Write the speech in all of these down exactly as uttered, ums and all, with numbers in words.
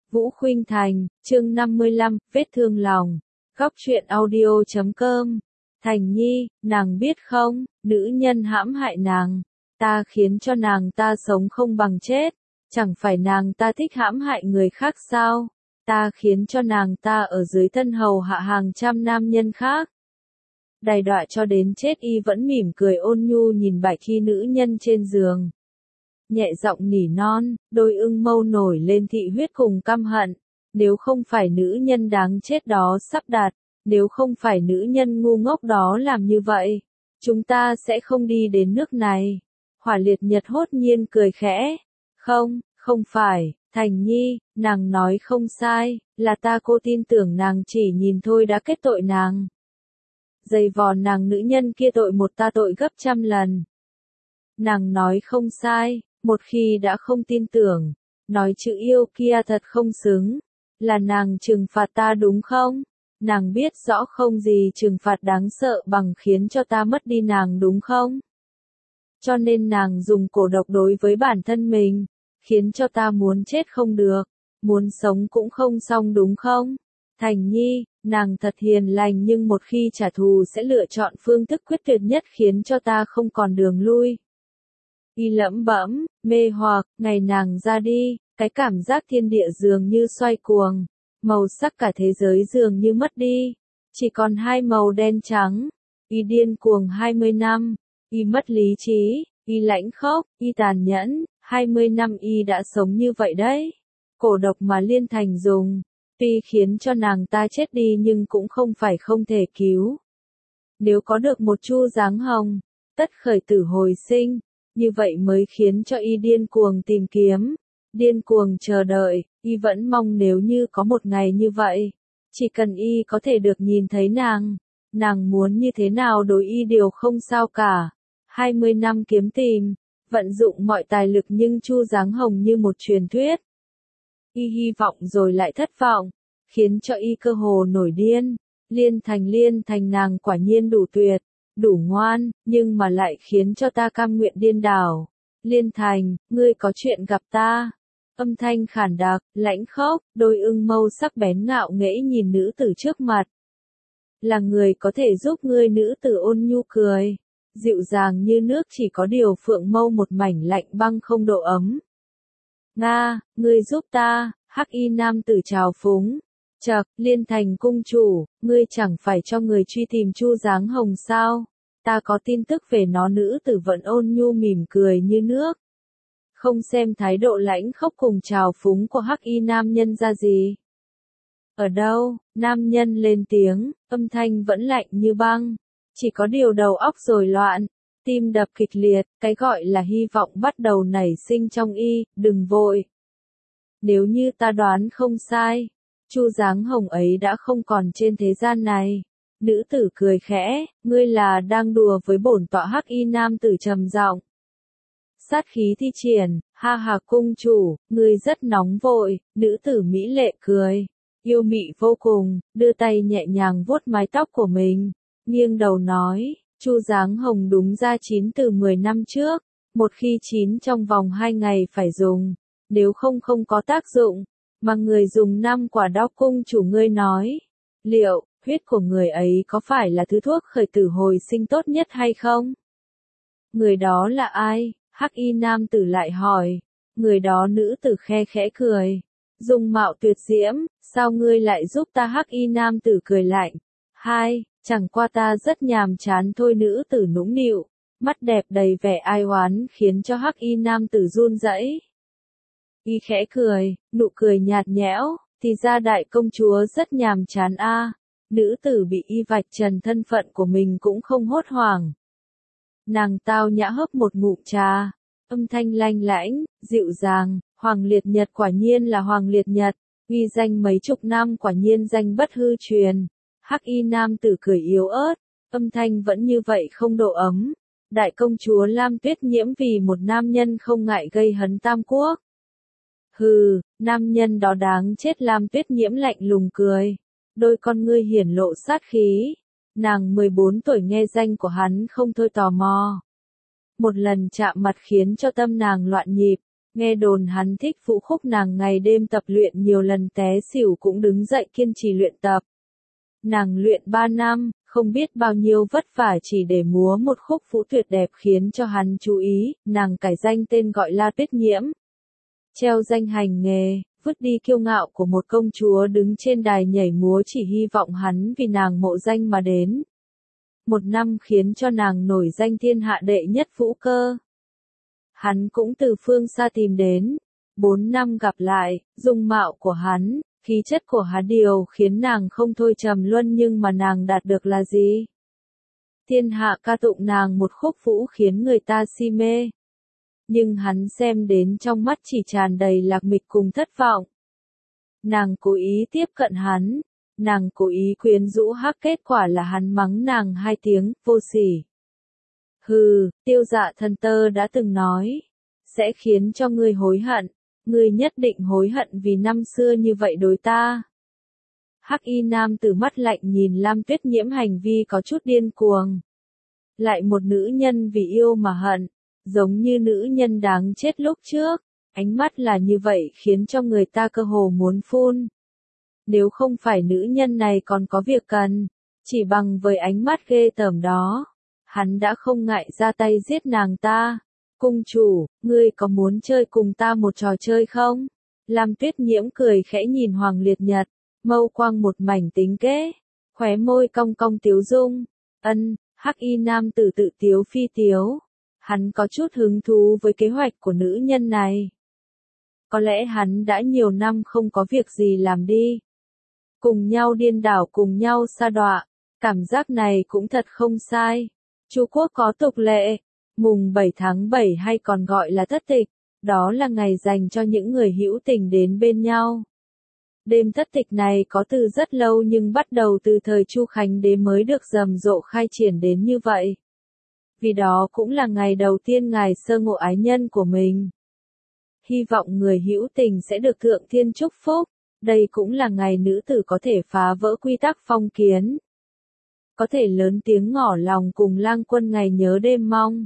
Vũ Khuynh Thành, chương năm mươi lăm, vết thương lòng. Góc truyện audio chấm com. Thành Nhi, nàng biết không, nữ nhân hãm hại nàng, ta khiến cho nàng ta sống không bằng chết, chẳng phải nàng ta thích hãm hại người khác sao, ta khiến cho nàng ta ở dưới thân hầu hạ hàng trăm nam nhân khác. Đày đọa cho đến chết y vẫn mỉm cười ôn nhu nhìn bạch y nữ nhân trên giường. Nhẹ giọng nỉ non, đôi ưng mâu nổi lên thị huyết cùng căm hận. Nếu không phải nữ nhân đáng chết đó sắp đặt, nếu không phải nữ nhân ngu ngốc đó làm như vậy, chúng ta sẽ không đi đến nước này. Hỏa Liệt Nhật hốt nhiên cười khẽ. Không, không phải, Thành Nhi, nàng nói không sai, là ta cô tin tưởng nàng chỉ nhìn thôi đã kết tội nàng. Dày vò nàng nữ nhân kia tội một ta tội gấp trăm lần. Nàng nói không sai. Một khi đã không tin tưởng, nói chữ yêu kia thật không xứng, là nàng trừng phạt ta đúng không? Nàng biết rõ không gì trừng phạt đáng sợ bằng khiến cho ta mất đi nàng đúng không? Cho nên nàng dùng cổ độc đối với bản thân mình, khiến cho ta muốn chết không được, muốn sống cũng không xong đúng không? Thành Nhi, nàng thật hiền lành nhưng một khi trả thù sẽ lựa chọn phương thức quyết tuyệt nhất khiến cho ta không còn đường lui. Y lẩm bẩm, mê hoặc, ngày nàng ra đi, cái cảm giác thiên địa dường như xoay cuồng, màu sắc cả thế giới dường như mất đi, chỉ còn hai màu đen trắng. Y điên cuồng hai mươi năm, y mất lý trí, y lãnh khốc, y tàn nhẫn, hai mươi năm y đã sống như vậy đấy. Cổ độc mà Liên Thành dùng, tuy khiến cho nàng ta chết đi nhưng cũng không phải không thể cứu. Nếu có được một chu dáng hồng, tất khởi tử hồi sinh. Như vậy mới khiến cho y điên cuồng tìm kiếm, điên cuồng chờ đợi, y vẫn mong nếu như có một ngày như vậy, chỉ cần y có thể được nhìn thấy nàng, nàng muốn như thế nào đối y đều không sao cả. hai mươi năm kiếm tìm, vận dụng mọi tài lực nhưng chu dáng hồng như một truyền thuyết. Y hy vọng rồi lại thất vọng, khiến cho y cơ hồ nổi điên. Liên Thành Liên Thành nàng quả nhiên đủ tuyệt. Đủ ngoan, nhưng mà lại khiến cho ta cam nguyện điên đảo. Liên Thành, ngươi có chuyện gặp ta. Âm thanh khản đặc, lãnh khốc, đôi ưng mâu sắc bén ngạo nghễ nhìn nữ tử trước mặt. Là người có thể giúp ngươi nữ tử ôn nhu cười. Dịu dàng như nước chỉ có điều phượng mâu một mảnh lạnh băng không độ ấm. Nga, ngươi giúp ta, hắc y nam tử trào phúng. Chậc, Liên Thành cung chủ, ngươi chẳng phải cho người truy tìm chu dáng hồng sao? Ta có tin tức về nó. Nữ tử vẫn ôn nhu mỉm cười như nước. Không xem thái độ lãnh khốc cùng trào phúng của hắc y nam nhân ra gì. Ở đâu? Nam nhân lên tiếng, âm thanh vẫn lạnh như băng. Chỉ có điều đầu óc rồi loạn, tim đập kịch liệt, cái gọi là hy vọng bắt đầu nảy sinh trong y, đừng vội. Nếu như ta đoán không sai, chu dáng hồng ấy đã không còn trên thế gian này. Nữ tử cười khẽ, ngươi là đang đùa với bổn tọa. Hắc y nam tử trầm giọng. Sát khí thi triển, ha ha cung chủ, ngươi rất nóng vội. Nữ tử mỹ lệ cười, yêu mị vô cùng, đưa tay nhẹ nhàng vuốt mái tóc của mình, nghiêng đầu nói, chu dáng hồng đúng ra chín từ mười năm trước, một khi chín trong vòng hai ngày phải dùng, nếu không không có tác dụng, mà người dùng năm quả đao. Cung chủ ngươi nói, liệu huyết của người ấy có phải là thứ thuốc khởi tử hồi sinh tốt nhất hay không? Người đó là ai? Hắc y nam tử lại hỏi. Người đó nữ tử khe khẽ cười. Dung mạo tuyệt diễm, sao ngươi lại giúp ta? Hắc y nam tử cười lạnh. Hai, chẳng qua ta rất nhàm chán thôi. Nữ tử nũng nịu, mắt đẹp đầy vẻ ai oán khiến cho hắc y nam tử run rẩy. Y khẽ cười, nụ cười nhạt nhẽo, thì ra đại công chúa rất nhàm chán a. À. Nữ tử bị y vạch trần thân phận của mình cũng không hốt hoảng. Nàng tao nhã hớp một ngụm trà, âm thanh lanh lãnh, dịu dàng, Hoàng Liệt Nhật quả nhiên là Hoàng Liệt Nhật, uy danh mấy chục năm quả nhiên danh bất hư truyền. Hắc y nam tử cười yếu ớt, âm thanh vẫn như vậy không độ ấm. Đại công chúa Lam Tuyết Nhiễm vì một nam nhân không ngại gây hấn tam quốc. Hừ, nam nhân đó đáng chết. Lam Tuyết Nhiễm lạnh lùng cười. Đôi con ngươi hiển lộ sát khí. Nàng mười bốn tuổi nghe danh của hắn không thôi tò mò. Một lần chạm mặt khiến cho tâm nàng loạn nhịp. Nghe đồn hắn thích Vũ Khúc, nàng ngày đêm tập luyện, nhiều lần té xỉu cũng đứng dậy kiên trì luyện tập. Nàng luyện ba năm, không biết bao nhiêu vất vả chỉ để múa một khúc vũ tuyệt đẹp khiến cho hắn chú ý, nàng cải danh tên gọi La Tuyết Nhiễm. Treo danh hành nghề, vứt đi kiêu ngạo của một công chúa đứng trên đài nhảy múa, chỉ hy vọng hắn vì nàng mộ danh mà đến. Một năm khiến cho nàng nổi danh thiên hạ đệ nhất vũ cơ. Hắn cũng từ phương xa tìm đến. Bốn năm gặp lại, dung mạo của hắn, khí chất của hắn điều khiến nàng không thôi trầm luân, nhưng mà nàng đạt được là gì? Thiên hạ ca tụng nàng một khúc vũ khiến người ta si mê. Nhưng hắn xem đến trong mắt chỉ tràn đầy lạc mịch cùng thất vọng. Nàng cố ý tiếp cận hắn, nàng cố ý quyến rũ hắc, kết quả là hắn mắng nàng hai tiếng, vô sỉ. Hừ, Tiêu Dạ Thần Tơ đã từng nói, sẽ khiến cho ngươi hối hận, ngươi nhất định hối hận vì năm xưa như vậy đối ta. Hắc y nam tử mắt lạnh nhìn Lam Tuyết Nhiễm hành vi có chút điên cuồng. Lại một nữ nhân vì yêu mà hận, giống như nữ nhân đáng chết lúc trước, ánh mắt là như vậy khiến cho người ta cơ hồ muốn phun. Nếu không phải nữ nhân này còn có việc cần, chỉ bằng với ánh mắt ghê tởm đó, hắn đã không ngại ra tay giết nàng ta. Cung chủ, ngươi có muốn chơi cùng ta một trò chơi không? Lam Tuyết Nhiễm cười khẽ nhìn Hoàng Liệt Nhật, mâu quang một mảnh tính kế, khóe môi cong cong tiếu dung. Ân, hắc y nam tử tự tiếu phi tiếu. Hắn có chút hứng thú với kế hoạch của nữ nhân này. Có lẽ hắn đã nhiều năm không có việc gì làm đi. Cùng nhau điên đảo, cùng nhau sa đọa, cảm giác này cũng thật không sai. Chu quốc có tục lệ, mùng bảy tháng bảy hay còn gọi là thất tịch, đó là ngày dành cho những người hữu tình đến bên nhau. Đêm thất tịch này có từ rất lâu nhưng bắt đầu từ thời Chu Khánh Đế mới được rầm rộ khai triển đến như vậy. Vì đó cũng là ngày đầu tiên ngài sơ ngộ ái nhân của mình. Hy vọng người hữu tình sẽ được thượng thiên chúc phúc, đây cũng là ngày nữ tử có thể phá vỡ quy tắc phong kiến. Có thể lớn tiếng ngỏ lòng cùng lang quân ngày nhớ đêm mong.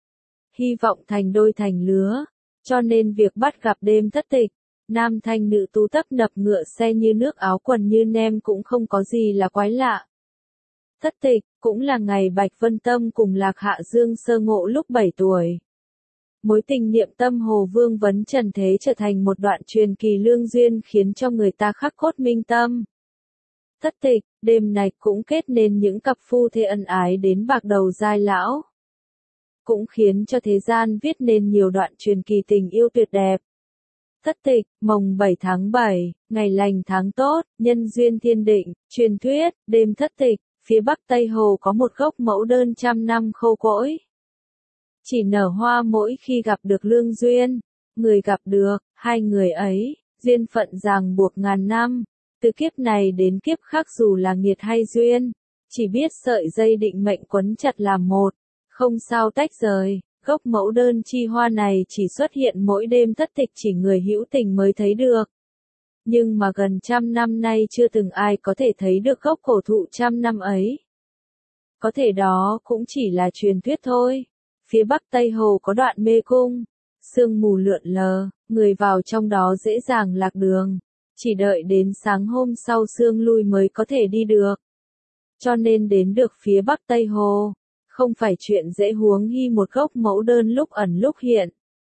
Hy vọng thành đôi thành lứa, cho nên việc bắt gặp đêm thất tịch, nam thanh nữ tú tấp nập ngựa xe như nước, áo quần như nem cũng không có gì là quái lạ. Thất tịch, cũng là ngày Bạch Vân Tâm cùng Lạc Hạ Dương sơ ngộ lúc bảy tuổi. Mối tình niệm tâm Hồ Vương vấn trần thế trở thành một đoạn truyền kỳ lương duyên khiến cho người ta khắc cốt minh tâm. Thất tịch, đêm này cũng kết nên những cặp phu thê ân ái đến bạc đầu giai lão. Cũng khiến cho thế gian viết nên nhiều đoạn truyền kỳ tình yêu tuyệt đẹp. Thất tịch, mồng bảy tháng bảy, ngày lành tháng tốt, nhân duyên thiên định, truyền thuyết, đêm thất tịch, phía bắc Tây Hồ có một gốc mẫu đơn trăm năm khô cỗi. Chỉ nở hoa mỗi khi gặp được lương duyên, người gặp được, hai người ấy, duyên phận ràng buộc ngàn năm, từ kiếp này đến kiếp khác dù là nghiệt hay duyên, chỉ biết sợi dây định mệnh quấn chặt làm một, không sao tách rời. Gốc mẫu đơn chi hoa này chỉ xuất hiện mỗi đêm thất tịch, chỉ người hữu tình mới thấy được. Nhưng mà gần trăm năm nay chưa từng ai có thể thấy được gốc cổ thụ trăm năm ấy. Có thể đó cũng chỉ là truyền thuyết thôi. Phía bắc Tây Hồ có đoạn mê cung, sương mù lượn lờ, người vào trong đó dễ dàng lạc đường, chỉ đợi đến sáng hôm sau sương lui mới có thể đi được. Cho nên đến được phía bắc Tây Hồ, không phải chuyện dễ, huống hi một gốc mẫu đơn lúc ẩn lúc hiện.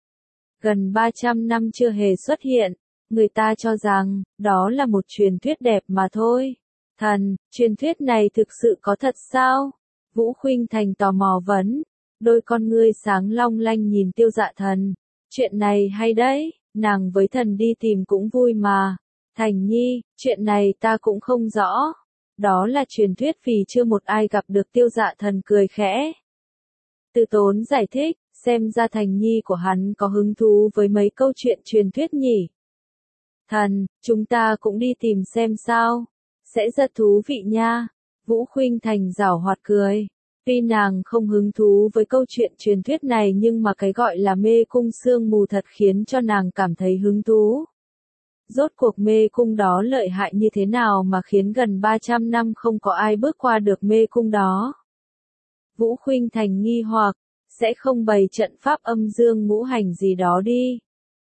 Gần ba trăm năm chưa hề xuất hiện, người ta cho rằng, đó là một truyền thuyết đẹp mà thôi. Thần, truyền thuyết này thực sự có thật sao? Vũ Khuynh Thành tò mò vấn, đôi con ngươi sáng long lanh nhìn Tiêu Dạ Thần. Chuyện này hay đấy, nàng với thần đi tìm cũng vui mà. Thành Nhi, chuyện này ta cũng không rõ. Đó là truyền thuyết vì chưa một ai gặp được. Tiêu Dạ Thần cười khẽ. Từ Tốn giải thích, xem ra Thành Nhi của hắn có hứng thú với mấy câu chuyện truyền thuyết nhỉ. Thần, chúng ta cũng đi tìm xem sao. Sẽ rất thú vị nha. Vũ Khuynh Thành giảo hoạt cười. Tuy nàng không hứng thú với câu chuyện truyền thuyết này nhưng mà cái gọi là mê cung sương mù thật khiến cho nàng cảm thấy hứng thú. Rốt cuộc mê cung đó lợi hại như thế nào mà khiến gần ba trăm năm không có ai bước qua được mê cung đó? Vũ Khuynh Thành nghi hoặc, sẽ không bày trận pháp âm dương ngũ hành gì đó đi.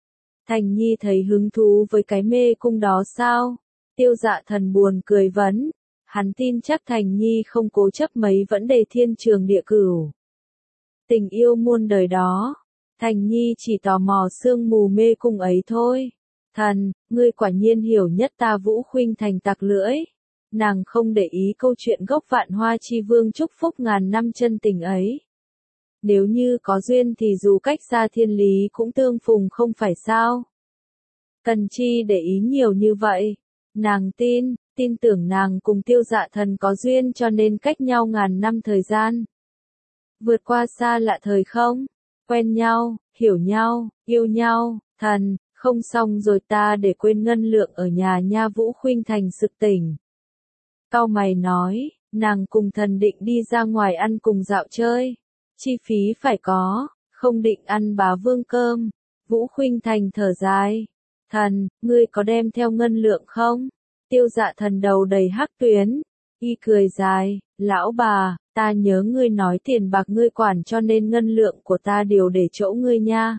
Thành Nhi thấy hứng thú với cái mê cung đó sao? Tiêu Dạ Thần buồn cười vấn. Hắn tin chắc Thành Nhi không cố chấp mấy vấn đề thiên trường địa cửu. Tình yêu muôn đời đó. Thành Nhi chỉ tò mò sương mù mê cung ấy thôi. Thần, ngươi quả nhiên hiểu nhất ta. Vũ Khuynh Thành tặc lưỡi. Nàng không để ý câu chuyện gốc Vạn Hoa Chi Vương chúc phúc ngàn năm chân tình ấy. Nếu như có duyên thì dù cách xa thiên lý cũng tương phùng không phải sao? Cần chi để ý nhiều như vậy? Nàng tin, tin tưởng nàng cùng Tiêu Dạ Thần có duyên cho nên cách nhau ngàn năm thời gian. Vượt qua xa lạ thời không? Quen nhau, hiểu nhau, yêu nhau, thần, không xong rồi ta để quên ngân lượng ở nhà nha. Vũ Khuynh Thành sực tỉnh. Cau mày nói, nàng cùng thần định đi ra ngoài ăn cùng dạo chơi. Chi phí phải có, không định ăn bá vương cơm. Vũ Khuynh Thành thở dài. Thần, ngươi có đem theo ngân lượng không? Tiêu Dạ Thần đầu đầy hắc tuyến. Y cười dài, lão bà, ta nhớ ngươi nói tiền bạc ngươi quản cho nên ngân lượng của ta đều để chỗ ngươi nha.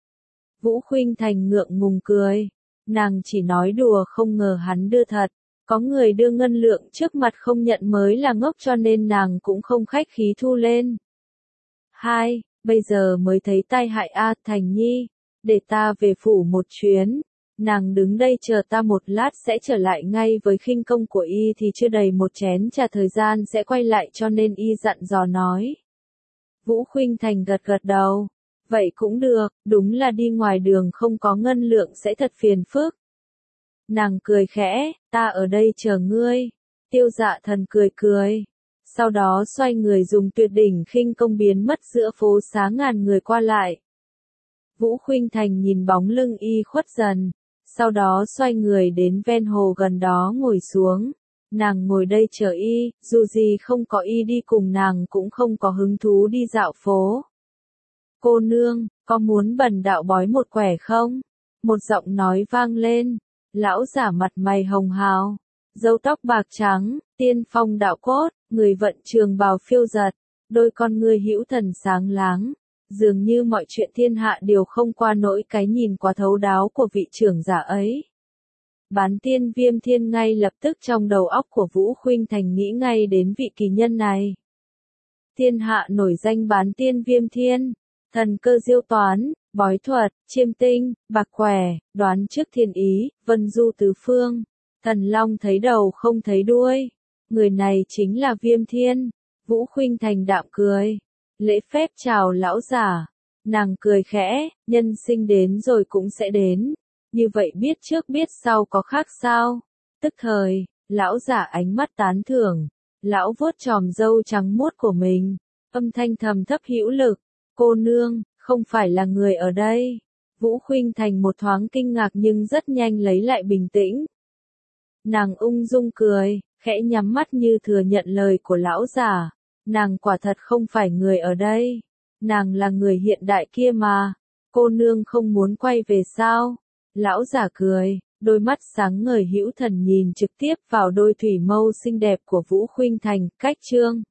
Vũ Khuynh Thành ngượng ngùng cười. Nàng chỉ nói đùa không ngờ hắn đưa thật. Có người đưa ngân lượng trước mặt không nhận mới là ngốc cho nên nàng cũng không khách khí thu lên. Hai, bây giờ mới thấy tai hại a. Thành Nhi, để ta về phủ một chuyến. Nàng đứng đây chờ ta một lát sẽ trở lại ngay. Với khinh công của y thì chưa đầy một chén trà thời gian sẽ quay lại cho nên y dặn dò nói. Vũ Khuynh Thành gật gật đầu. Vậy cũng được, đúng là đi ngoài đường không có ngân lượng sẽ thật phiền phức. Nàng cười khẽ, ta ở đây chờ ngươi. Tiêu Dạ Thần cười cười. Sau đó xoay người dùng tuyệt đỉnh khinh công biến mất giữa phố xá ngàn người qua lại. Vũ Khuynh Thành nhìn bóng lưng y khuất dần. Sau đó xoay người đến ven hồ gần đó ngồi xuống. Nàng ngồi đây chờ y, dù gì không có y đi cùng nàng cũng không có hứng thú đi dạo phố. Cô nương, có muốn bần đạo bói một quẻ không? Một giọng nói vang lên. Lão giả mặt mày hồng hào, râu tóc bạc trắng, tiên phong đạo cốt, người vận trường bào phiêu giật, đôi con ngươi hữu thần sáng láng, dường như mọi chuyện thiên hạ đều không qua nổi cái nhìn quá thấu đáo của vị trưởng giả ấy. Bán tiên Viêm Thiên ngay lập tức trong đầu óc của Vũ Khuynh Thành nghĩ ngay đến vị kỳ nhân này. Thiên hạ nổi danh bán tiên Viêm Thiên, thần cơ diêu toán, bói thuật, chiêm tinh, bạc quẻ, đoán trước thiên ý, vân du tứ phương. Thần long thấy đầu không thấy đuôi. Người này chính là Viêm Thiên. Vũ Khuynh Thành đạm cười. Lễ phép chào lão giả. Nàng cười khẽ, nhân sinh đến rồi cũng sẽ đến. Như vậy biết trước biết sau có khác sao? Tức thời, lão giả ánh mắt tán thưởng. Lão vuốt chòm râu trắng muốt của mình. Âm thanh thầm thấp hữu lực. Cô nương, không phải là người ở đây. Vũ Khuynh Thành một thoáng kinh ngạc nhưng rất nhanh lấy lại bình tĩnh. Nàng ung dung cười, khẽ nhắm mắt như thừa nhận lời của lão giả. Nàng quả thật không phải người ở đây. Nàng là người hiện đại kia mà. Cô nương không muốn quay về sao? Lão giả cười, đôi mắt sáng ngời hữu thần nhìn trực tiếp vào đôi thủy mâu xinh đẹp của Vũ Khuynh Thành. Cách chương